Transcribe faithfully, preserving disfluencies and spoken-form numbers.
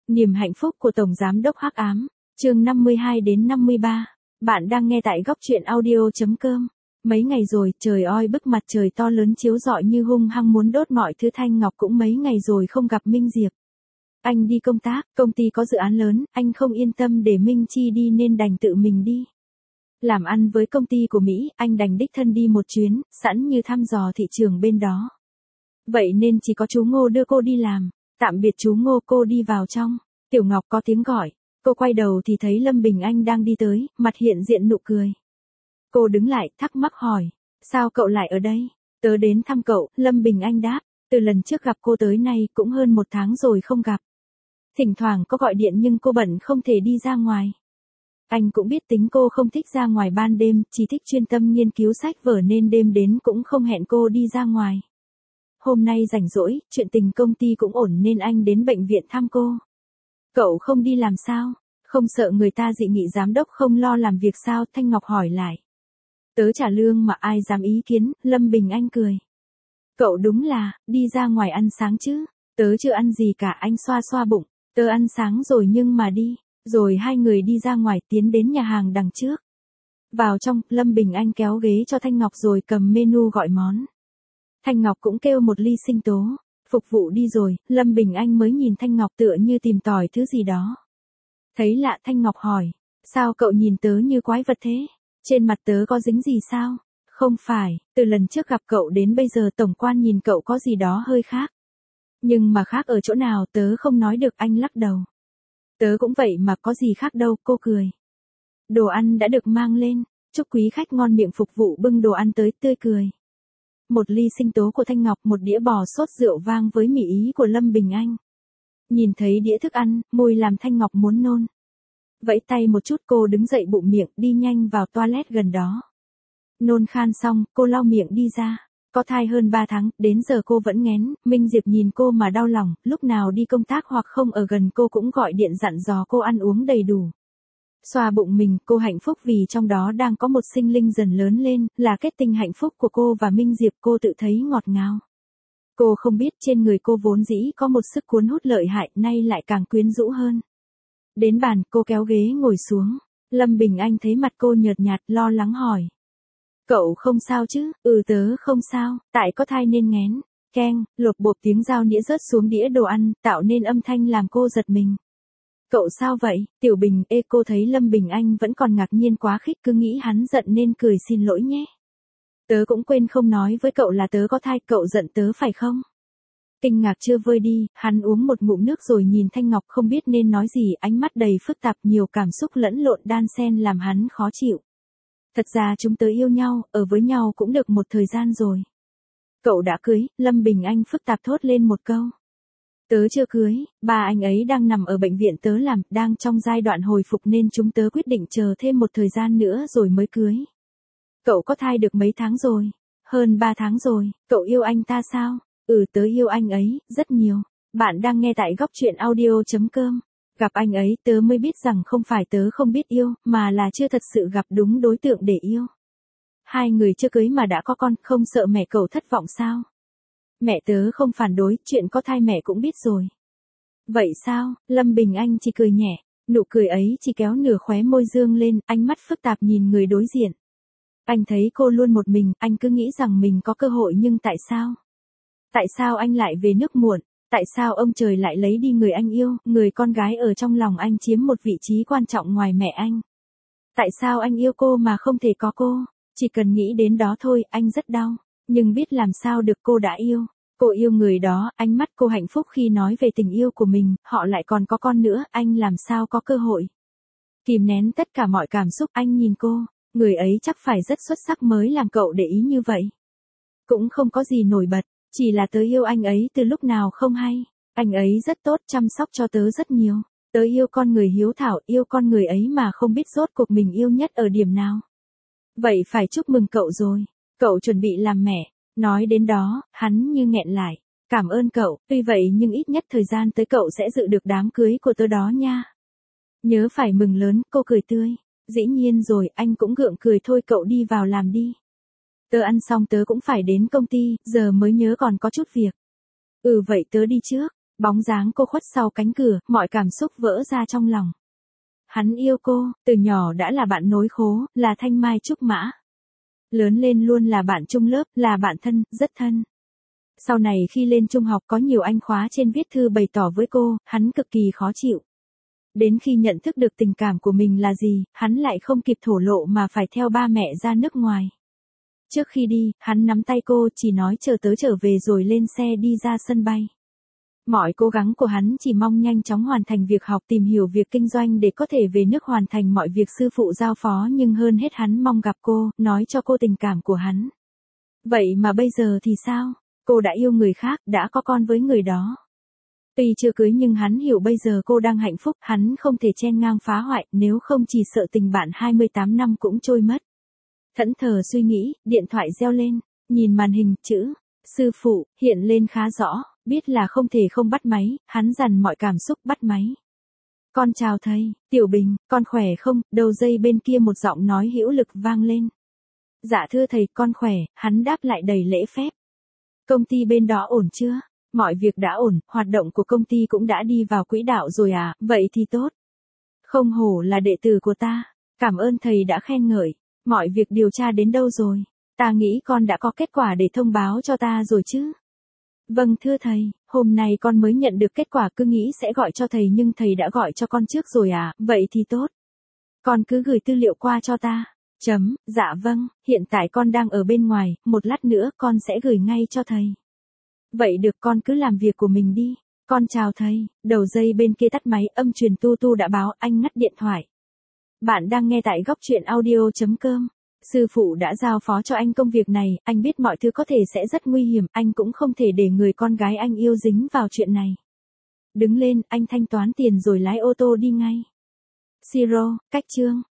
Niềm hạnh phúc của Tổng Giám đốc Hắc Ám, chương năm mươi hai đến năm mươi ba. Bạn đang nghe tại góc truyện audio chấm com. Mấy ngày rồi, trời oi bức mặt trời to lớn chiếu rọi như hung hăng muốn đốt mọi thứ. Thanh Ngọc cũng mấy ngày rồi không gặp Minh Diệp. Anh đi công tác, công ty có dự án lớn, anh không yên tâm để Minh Chi đi nên đành tự mình đi. Làm ăn với công ty của Mỹ, anh đành đích thân đi một chuyến, sẵn như thăm dò thị trường bên đó. Vậy nên chỉ có chú Ngô đưa cô đi làm. Tạm biệt chú Ngô, cô đi vào trong. Tiểu Ngọc có tiếng gọi. Cô quay đầu thì thấy Lâm Bình Anh đang đi tới, mặt hiện diện nụ cười. Cô đứng lại, thắc mắc hỏi. Sao cậu lại ở đây? Tớ đến thăm cậu, Lâm Bình Anh đáp. Từ lần trước gặp cô tới nay cũng hơn một tháng rồi không gặp. Thỉnh thoảng có gọi điện nhưng cô bận không thể đi ra ngoài. Anh cũng biết tính cô không thích ra ngoài ban đêm, chỉ thích chuyên tâm nghiên cứu sách vở nên đêm đến cũng không hẹn cô đi ra ngoài. Hôm nay rảnh rỗi, chuyện tình công ty cũng ổn nên anh đến bệnh viện thăm cô. Cậu không đi làm sao? Không sợ người ta dị nghị giám đốc không lo làm việc sao? Thanh Ngọc hỏi lại. Tớ trả lương mà ai dám ý kiến, Lâm Bình Anh cười. Cậu đúng là, đi ra ngoài ăn sáng chứ? Tớ chưa ăn gì cả, anh xoa xoa bụng. Tớ ăn sáng rồi nhưng mà đi. Rồi hai người đi ra ngoài tiến đến nhà hàng đằng trước. Vào trong, Lâm Bình Anh kéo ghế cho Thanh Ngọc rồi cầm menu gọi món. Thanh Ngọc cũng kêu một ly sinh tố. Phục vụ đi rồi, Lâm Bình Anh mới nhìn Thanh Ngọc tựa như tìm tòi thứ gì đó. Thấy lạ Thanh Ngọc hỏi. Sao cậu nhìn tớ như quái vật thế? Trên mặt tớ có dính gì sao? Không phải, từ lần trước gặp cậu đến bây giờ tổng quan nhìn cậu có gì đó hơi khác. Nhưng mà khác ở chỗ nào tớ không nói được, anh lắc đầu. Tớ cũng vậy mà có gì khác đâu, cô cười. Đồ ăn đã được mang lên, chúc quý khách ngon miệng, phục vụ bưng đồ ăn tới tươi cười. Một ly sinh tố của Thanh Ngọc, một đĩa bò sốt rượu vang với mì ý của Lâm Bình Anh. Nhìn thấy đĩa thức ăn, môi làm Thanh Ngọc muốn nôn. Vẫy tay một chút cô đứng dậy bụng miệng đi nhanh vào toilet gần đó. Nôn khan xong, cô lau miệng đi ra. Có thai hơn ba tháng, đến giờ cô vẫn nghén. Minh Diệp nhìn cô mà đau lòng, lúc nào đi công tác hoặc không ở gần cô cũng gọi điện dặn dò cô ăn uống đầy đủ. Xoa bụng mình, cô hạnh phúc vì trong đó đang có một sinh linh dần lớn lên, là kết tinh hạnh phúc của cô và Minh Diệp, cô tự thấy ngọt ngào. Cô không biết trên người cô vốn dĩ có một sức cuốn hút lợi hại, nay lại càng quyến rũ hơn. Đến bàn, cô kéo ghế ngồi xuống. Lâm Bình Anh thấy mặt cô nhợt nhạt, lo lắng hỏi. Cậu không sao chứ? Ừ tớ không sao, tại có thai nên nghén. Keng, lộp bộp tiếng dao nĩa rớt xuống đĩa đồ ăn, tạo nên âm thanh làm cô giật mình. Cậu sao vậy? Tiểu Bình, ê cô thấy Lâm Bình Anh vẫn còn ngạc nhiên quá khích, cứ nghĩ hắn giận nên cười xin lỗi nhé. Tớ cũng quên không nói với cậu là tớ có thai, cậu giận tớ phải không? Kinh ngạc chưa vơi đi, hắn uống một ngụm nước rồi nhìn Thanh Ngọc không biết nên nói gì, ánh mắt đầy phức tạp, nhiều cảm xúc lẫn lộn đan xen làm hắn khó chịu. Thật ra chúng tớ yêu nhau, ở với nhau cũng được một thời gian rồi. Cậu đã cưới? Lâm Bình Anh phức tạp thốt lên một câu. Tớ chưa cưới, ba anh ấy đang nằm ở bệnh viện tớ làm, đang trong giai đoạn hồi phục nên chúng tớ quyết định chờ thêm một thời gian nữa rồi mới cưới. Cậu có thai được mấy tháng rồi? Hơn ba tháng rồi, cậu yêu anh ta sao? Ừ tớ yêu anh ấy, rất nhiều. Bạn đang nghe tại góc truyện audio chấm com. Gặp anh ấy tớ mới biết rằng không phải tớ không biết yêu, mà là chưa thật sự gặp đúng đối tượng để yêu. Hai người chưa cưới mà đã có con, không sợ mẹ cậu thất vọng sao? Mẹ tớ không phản đối, chuyện có thai mẹ cũng biết rồi. Vậy sao? Lâm Bình Anh chỉ cười nhẹ, nụ cười ấy chỉ kéo nửa khóe môi dương lên, ánh mắt phức tạp nhìn người đối diện. Anh thấy cô luôn một mình, anh cứ nghĩ rằng mình có cơ hội nhưng tại sao? Tại sao anh lại về nước muộn? Tại sao ông trời lại lấy đi người anh yêu, người con gái ở trong lòng anh chiếm một vị trí quan trọng ngoài mẹ anh? Tại sao anh yêu cô mà không thể có cô? Chỉ cần nghĩ đến đó thôi, anh rất đau. Nhưng biết làm sao được, cô đã yêu. Cô yêu người đó, ánh mắt cô hạnh phúc khi nói về tình yêu của mình, họ lại còn có con nữa, anh làm sao có cơ hội. Kìm nén tất cả mọi cảm xúc, anh nhìn cô, người ấy chắc phải rất xuất sắc mới làm cậu để ý như vậy. Cũng không có gì nổi bật, chỉ là tớ yêu anh ấy từ lúc nào không hay. Anh ấy rất tốt, chăm sóc cho tớ rất nhiều. Tớ yêu con người hiếu thảo, yêu con người ấy mà không biết rốt cuộc mình yêu nhất ở điểm nào. Vậy phải chúc mừng cậu rồi. Cậu chuẩn bị làm mẹ. Nói đến đó, hắn như nghẹn lại. Cảm ơn cậu, tuy vậy nhưng ít nhất thời gian tới cậu sẽ dự được đám cưới của tớ đó nha. Nhớ phải mừng lớn, cô cười tươi. Dĩ nhiên rồi, anh cũng gượng cười thôi, cậu đi vào làm đi. Tớ ăn xong tớ cũng phải đến công ty, giờ mới nhớ còn có chút việc. Ừ vậy tớ đi trước. Bóng dáng cô khuất sau cánh cửa, mọi cảm xúc vỡ ra trong lòng. Hắn yêu cô, từ nhỏ đã là bạn nối khố, là thanh mai trúc mã. Lớn lên luôn là bạn chung lớp, là bạn thân, rất thân. Sau này khi lên trung học có nhiều anh khóa trên viết thư bày tỏ với cô, hắn cực kỳ khó chịu. Đến khi nhận thức được tình cảm của mình là gì, hắn lại không kịp thổ lộ mà phải theo ba mẹ ra nước ngoài. Trước khi đi, hắn nắm tay cô chỉ nói chờ tớ trở về rồi lên xe đi ra sân bay. Mọi cố gắng của hắn chỉ mong nhanh chóng hoàn thành việc học, tìm hiểu việc kinh doanh để có thể về nước hoàn thành mọi việc sư phụ giao phó, nhưng hơn hết hắn mong gặp cô, nói cho cô tình cảm của hắn. Vậy mà bây giờ thì sao? Cô đã yêu người khác, đã có con với người đó. Tuy chưa cưới nhưng hắn hiểu bây giờ cô đang hạnh phúc, hắn không thể chen ngang phá hoại, nếu không chỉ sợ tình bạn hai mươi tám năm cũng trôi mất. Thẫn thờ suy nghĩ, điện thoại reo lên, nhìn màn hình, chữ sư phụ hiện lên khá rõ, biết là không thể không bắt máy, hắn dằn mọi cảm xúc bắt máy. Con chào thầy, Tiểu Bình, con khỏe không? Đầu dây bên kia một giọng nói hữu lực vang lên. Dạ thưa thầy, con khỏe, hắn đáp lại đầy lễ phép. Công ty bên đó ổn chưa? Mọi việc đã ổn, hoạt động của công ty cũng đã đi vào quỹ đạo rồi à, vậy thì tốt. Không hổ là đệ tử của ta, cảm ơn thầy đã khen ngợi. Mọi việc điều tra đến đâu rồi? Ta nghĩ con đã có kết quả để thông báo cho ta rồi chứ? Vâng thưa thầy, hôm nay con mới nhận được kết quả, cứ nghĩ sẽ gọi cho thầy nhưng thầy đã gọi cho con trước rồi à, vậy thì tốt. Con cứ gửi tư liệu qua cho ta. Chấm, dạ vâng, hiện tại con đang ở bên ngoài, một lát nữa con sẽ gửi ngay cho thầy. Vậy được, con cứ làm việc của mình đi. Con chào thầy, đầu dây bên kia tắt máy, âm truyền tu tu đã báo anh ngắt điện thoại. Bạn đang nghe tại góc truyện audio.com. Sư phụ đã giao phó cho anh công việc này, anh biết mọi thứ có thể sẽ rất nguy hiểm, anh cũng không thể để người con gái anh yêu dính vào chuyện này. Đứng lên, anh thanh toán tiền rồi lái ô tô đi ngay. Siro, cách chương.